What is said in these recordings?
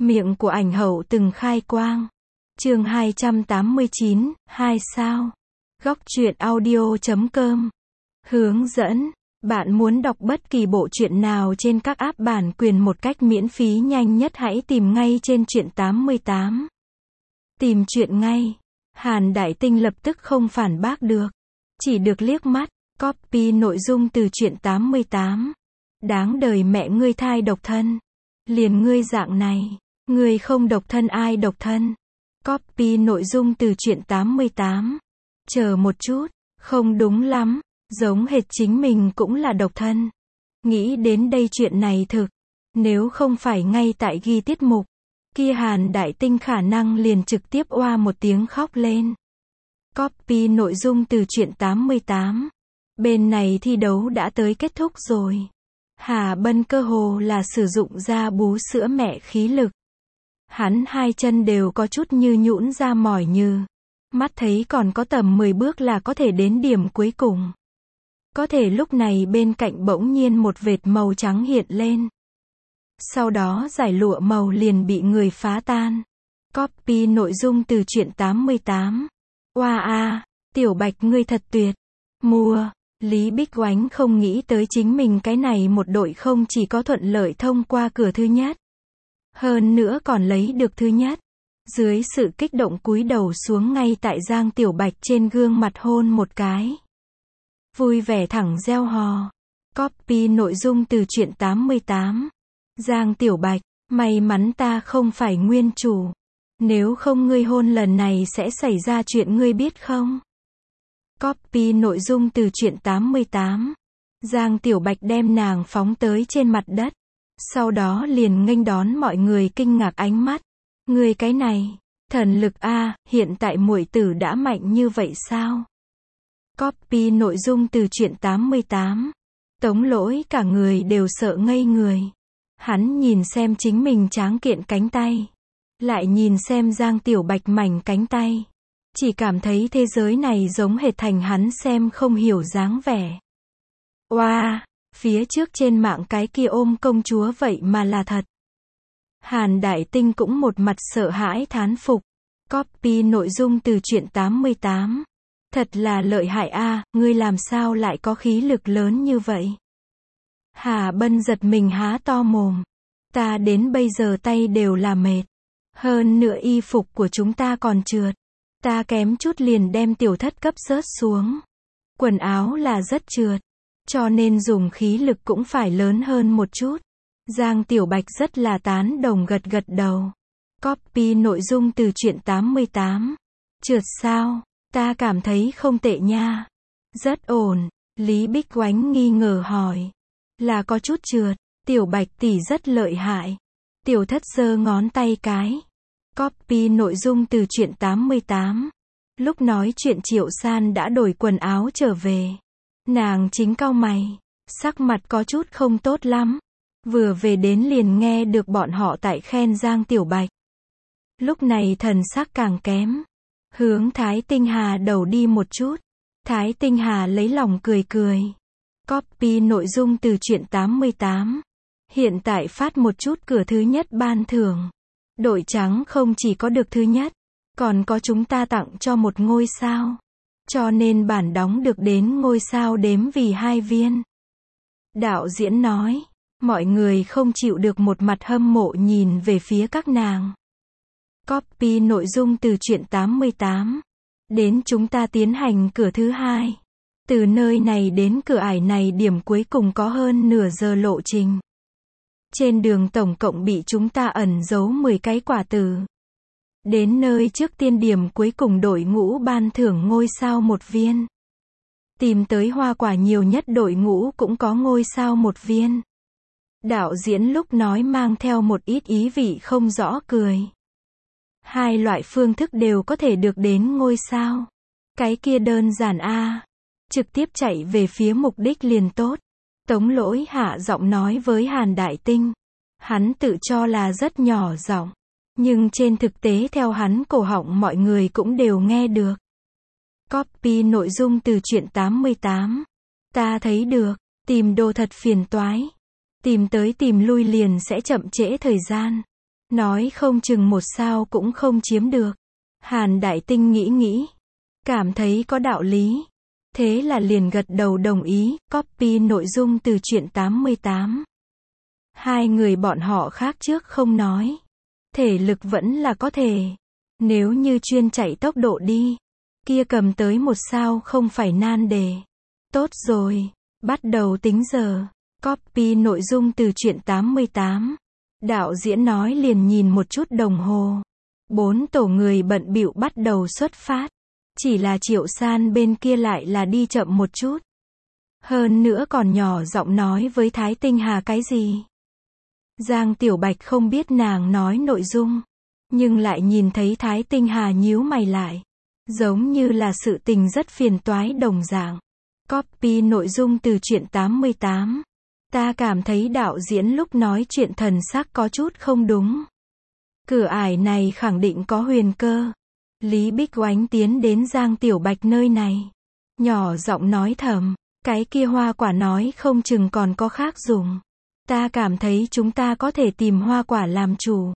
Miệng của ảnh hậu từng khai quang. Chương 289, 2 sao. Góc truyện audio.com. Hướng dẫn. Bạn muốn đọc bất kỳ bộ truyện nào trên các app bản quyền một cách miễn phí nhanh nhất, hãy tìm ngay trên Truyện 88. Tìm truyện ngay. Hàn Đại Tinh lập tức không phản bác được. Chỉ được liếc mắt, copy nội dung từ Truyện 88. Đáng đời mẹ ngươi thai độc thân. Liền ngươi dạng này. Ngươi không độc thân ai độc thân. Copy nội dung từ Truyện 88. Chờ một chút, không đúng lắm, giống hệt chính mình cũng là độc thân. Nghĩ đến đây chuyện này thực, nếu không phải ngay tại ghi tiết mục, kia Hàn Đại Tinh khả năng liền trực tiếp oa một tiếng khóc lên. Copy nội dung từ Truyện 88. Bên này thi đấu đã tới kết thúc rồi. Hà Bân cơ hồ là sử dụng ra bú sữa mẹ khí lực. Hắn hai chân đều có chút như nhũn ra mỏi như. Mắt thấy còn có tầm 10 bước là có thể đến điểm cuối cùng. Có thể lúc này bên cạnh bỗng nhiên một vệt màu trắng hiện lên. Sau đó dải lụa màu liền bị người phá tan. Copy nội dung từ Truyện 88. Oa a, Tiểu Bạch ngươi thật tuyệt. Mua. Lý Bích Oánh không nghĩ tới chính mình cái này một đội không chỉ có thuận lợi thông qua cửa thứ nhất, hơn nữa còn lấy được thứ nhất. Dưới sự kích động cúi đầu xuống ngay tại Giang Tiểu Bạch trên gương mặt hôn một cái. Vui vẻ thẳng reo hò. Copy nội dung từ Truyện 88. Giang Tiểu Bạch, may mắn ta không phải nguyên chủ. Nếu không ngươi hôn lần này sẽ xảy ra chuyện ngươi biết không? Copy nội dung từ Truyện 88. Giang Tiểu Bạch đem nàng phóng tới trên mặt đất. Sau đó liền nghênh đón mọi người kinh ngạc ánh mắt. Ngươi cái này, thần lực a, hiện tại muội tử đã mạnh như vậy sao? Copy nội dung từ Truyện 88. Tống Lỗi cả người đều sợ ngây người. Hắn nhìn xem chính mình tráng kiện cánh tay. Lại nhìn xem Giang Tiểu Bạch mảnh cánh tay. Chỉ cảm thấy thế giới này giống hệt thành hắn xem không hiểu dáng vẻ. Oa, phía trước trên mạng cái kia ôm công chúa vậy mà là thật. Hàn Đại Tinh cũng một mặt sợ hãi thán phục. Copy nội dung từ Truyện 88. Thật là lợi hại a, ngươi làm sao lại có khí lực lớn như vậy? Hà Bân giật mình há to mồm. Ta đến bây giờ tay đều là mệt. Hơn nữa y phục của chúng ta còn trượt. Ta kém chút liền đem tiểu thất cấp rớt xuống. Quần áo là rất trượt. Cho nên dùng khí lực cũng phải lớn hơn một chút. Giang Tiểu Bạch rất là tán đồng gật gật đầu. Copy nội dung từ Truyện 88. Trượt sao? Ta cảm thấy không tệ nha. Rất ổn. Lý Bích Oánh nghi ngờ hỏi. Là có chút trượt. Tiểu Bạch tỷ rất lợi hại. Tiểu thất giơ ngón tay cái. Copy nội dung từ Truyện 88. Lúc nói chuyện Triệu San đã đổi quần áo trở về. Nàng chính cau mày. Sắc mặt có chút không tốt lắm. Vừa về đến liền nghe được bọn họ tại khen Giang Tiểu Bạch. Lúc này thần sắc càng kém. Hướng Thái Tinh Hà đầu đi một chút. Thái Tinh Hà lấy lòng cười cười. Copy nội dung từ Truyện 88. Hiện tại phát một chút cửa thứ nhất ban thưởng. Đội trắng không chỉ có được thứ nhất, còn có chúng ta tặng cho một ngôi sao. Cho nên bản đóng được đến ngôi sao đếm vì 2 viên. Đạo diễn nói. Mọi người không chịu được một mặt hâm mộ nhìn về phía các nàng. Copy nội dung từ Truyện 88. Đến chúng ta tiến hành cửa thứ 2. Từ nơi này đến cửa ải này điểm cuối cùng có hơn nửa giờ lộ trình. Trên đường tổng cộng bị chúng ta ẩn giấu 10 cái quả tử. Đến nơi trước tiên điểm cuối cùng đội ngũ ban thưởng ngôi sao 1 viên. Tìm tới hoa quả nhiều nhất đội ngũ cũng có ngôi sao 1 viên. Đạo diễn lúc nói mang theo một ít ý vị không rõ cười. 2 loại phương thức đều có thể được đến ngôi sao. Cái kia đơn giản a, trực tiếp chạy về phía mục đích liền tốt. Tống Lỗi hạ giọng nói với Hàn Đại Tinh. Hắn tự cho là rất nhỏ giọng. Nhưng trên thực tế theo hắn cổ họng mọi người cũng đều nghe được. Copy nội dung từ Truyện 88. Ta thấy được, tìm đồ thật phiền toái. Tìm tới tìm lui liền sẽ chậm trễ thời gian. Nói không chừng một sao cũng không chiếm được. Hàn Đại Tinh nghĩ, cảm thấy có đạo lý. Thế là liền gật đầu đồng ý, copy nội dung từ truyện 88. Hai người bọn họ khác trước không nói. Thể lực vẫn là có thể. Nếu như chuyên chạy tốc độ đi, kia cầm tới một sao không phải nan đề. Tốt rồi, bắt đầu tính giờ. Copy nội dung từ truyện 88. Đạo diễn nói liền nhìn một chút đồng hồ. 4 tổ người bận bịu bắt đầu xuất phát. Chỉ là Triệu San bên kia lại là đi chậm một chút. Hơn nữa còn nhỏ giọng nói với Thái Tinh Hà cái gì. Giang Tiểu Bạch không biết nàng nói nội dung. Nhưng lại nhìn thấy Thái Tinh Hà nhíu mày lại. Giống như là sự tình rất phiền toái đồng dạng. Copy nội dung từ truyện 88. Ta cảm thấy đạo diễn lúc nói chuyện thần sắc có chút không đúng. Cửa ải này khẳng định có huyền cơ. Lý Bích Oánh tiến đến Giang Tiểu Bạch nơi này. Nhỏ giọng nói thầm, cái kia hoa quả nói không chừng còn có khác dùng. Ta cảm thấy chúng ta có thể tìm hoa quả làm chủ.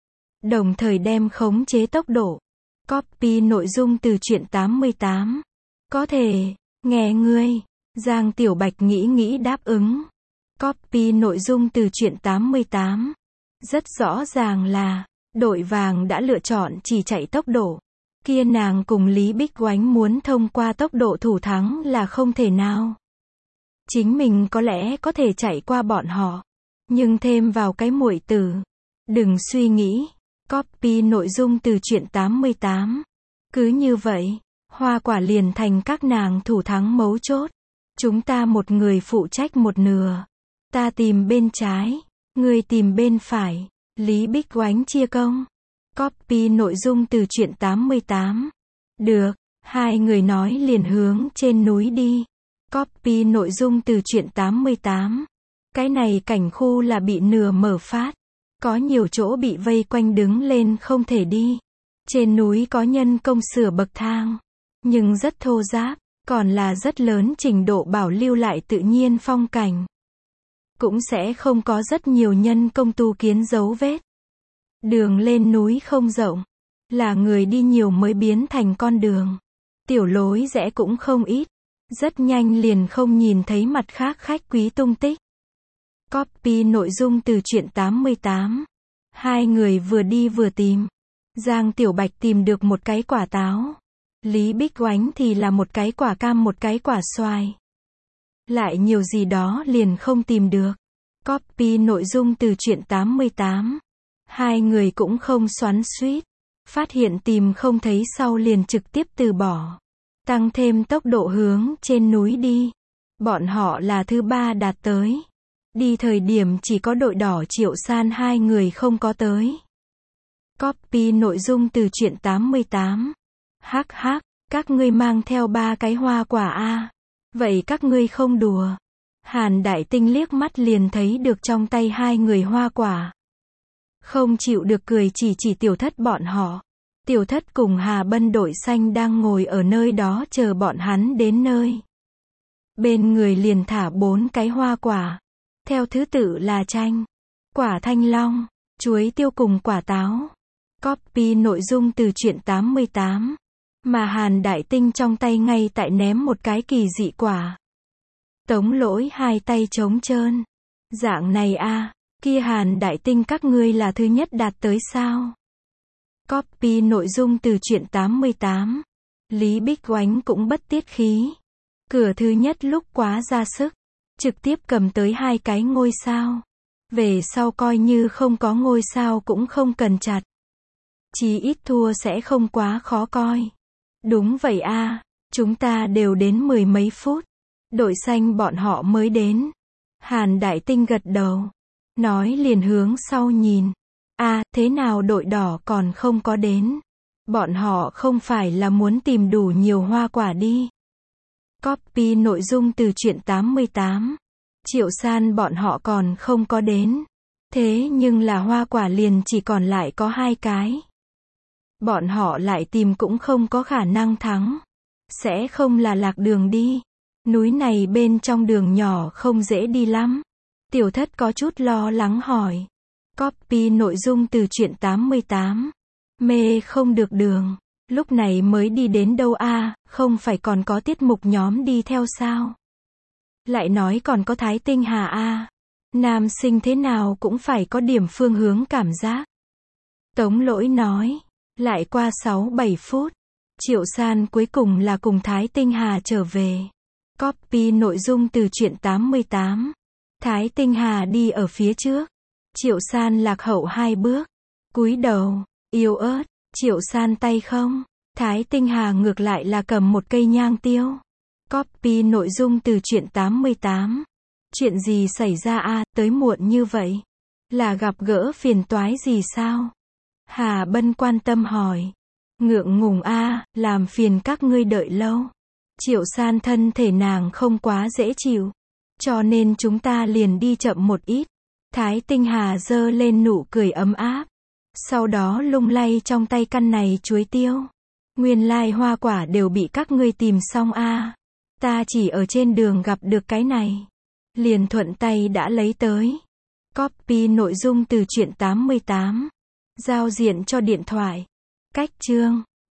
Đồng thời đem khống chế tốc độ. Copy nội dung từ truyện 88. Có thể, nghe ngươi. Giang Tiểu Bạch nghĩ đáp ứng. Copy nội dung từ truyện 88. Rất rõ ràng là, đội vàng đã lựa chọn chỉ chạy tốc độ. Kia nàng cùng Lý Bích Oánh muốn thông qua tốc độ thủ thắng là không thể nào. Chính mình có lẽ có thể chạy qua bọn họ. Nhưng thêm vào cái muội tử. Đừng suy nghĩ. Copy nội dung từ truyện 88. Cứ như vậy, hoa quả liền thành các nàng thủ thắng mấu chốt. Chúng ta một người phụ trách một nửa. Ta tìm bên trái, ngươi tìm bên phải. Lý Bích Oánh chia công. Copy nội dung từ truyện 88. Được, hai người nói liền hướng trên núi đi. Copy nội dung từ truyện 88. Cái này cảnh khu là bị nửa mở phát. Có nhiều chỗ bị vây quanh đứng lên không thể đi. Trên núi có nhân công sửa bậc thang. Nhưng rất thô ráp, còn là rất lớn trình độ bảo lưu lại tự nhiên phong cảnh. Cũng sẽ không có rất nhiều nhân công tu kiến dấu vết. Đường lên núi không rộng, là người đi nhiều mới biến thành con đường. Tiểu lối rẽ cũng không ít, rất nhanh liền không nhìn thấy mặt khác khách quý tung tích. Copy nội dung từ truyện 88. Hai người vừa đi vừa tìm. Giang Tiểu Bạch tìm được một cái quả táo. Lý Bích Oánh thì là một cái quả cam một cái quả xoài. Lại nhiều gì đó liền không tìm được. Copy nội dung từ truyện 88. Hai người cũng không xoắn xuýt. Phát hiện tìm không thấy sau liền trực tiếp từ bỏ. Tăng thêm tốc độ hướng trên núi đi. Bọn họ là thứ ba đạt tới. Đi thời điểm chỉ có đội đỏ Triệu San hai người không có tới. Copy nội dung từ truyện 88. Hắc, các ngươi mang theo 3 cái hoa quả a. Vậy các ngươi không đùa. Hàn Đại Tinh liếc mắt liền thấy được trong tay hai người hoa quả. Không chịu được cười chỉ Tiểu Thất bọn họ. Tiểu Thất cùng Hà Bân đội xanh đang ngồi ở nơi đó chờ bọn hắn đến nơi. Bên người liền thả 4 cái hoa quả. Theo thứ tự là chanh, quả thanh long, chuối tiêu cùng quả táo. Copy nội dung từ truyện 88. Mà Hàn Đại Tinh trong tay ngay tại ném một cái kỳ dị quả. Tống Lỗi hai tay trống trơn. Dạng này a, kia Hàn Đại Tinh các ngươi là thứ nhất đạt tới sao? Copy nội dung từ truyện 88. Lý Bích Oánh cũng bất tiết khí. Cửa thứ nhất lúc quá ra sức. Trực tiếp cầm tới 2 cái ngôi sao. Về sau coi như không có ngôi sao cũng không cần chặt. Chí ít thua sẽ không quá khó coi. Đúng vậy a, chúng ta đều đến 10 mấy phút. Đội xanh bọn họ mới đến. Hàn Đại Tinh gật đầu. Nói liền hướng sau nhìn. Thế nào đội đỏ còn không có đến? Bọn họ không phải là muốn tìm đủ nhiều hoa quả đi. Copy nội dung từ truyện 88. Triệu San bọn họ còn không có đến. Thế nhưng là hoa quả liền chỉ còn lại có 2 cái. Bọn họ lại tìm cũng không có khả năng thắng. Sẽ không là lạc đường đi. Núi này bên trong đường nhỏ không dễ đi lắm. Tiểu Thất có chút lo lắng hỏi. Copy nội dung từ truyện 88. Mê không được đường. Lúc này mới đi đến đâu a, không phải còn có tiết mục nhóm đi theo sao? Lại nói còn có Thái Tinh Hà a. Nam sinh thế nào cũng phải có điểm phương hướng cảm giác. Tống Lỗi nói. Lại qua 6-7 phút. Triệu San cuối cùng là cùng Thái Tinh Hà trở về. Copy nội dung từ truyện 88. Thái Tinh Hà đi ở phía trước. Triệu San lạc hậu 2 bước. Cúi đầu, yếu ớt. Triệu San tay không. Thái Tinh Hà ngược lại là cầm một cây nhang tiêu. Copy nội dung từ truyện 88. Chuyện gì xảy ra a, tới muộn như vậy? Là gặp gỡ phiền toái gì sao? Hà Bân quan tâm hỏi. Ngượng ngùng a, làm phiền các ngươi đợi lâu. Triệu San thân thể nàng không quá dễ chịu. Cho nên chúng ta liền đi chậm một ít. Thái Tinh Hà giơ lên nụ cười ấm áp. Sau đó lung lay trong tay căn này chuối tiêu. Nguyên lai hoa quả đều bị các ngươi tìm xong a. Ta chỉ ở trên đường gặp được cái này. Liền thuận tay đã lấy tới. Copy nội dung từ truyện 88. Giao diện cho điện thoại. Cách chương.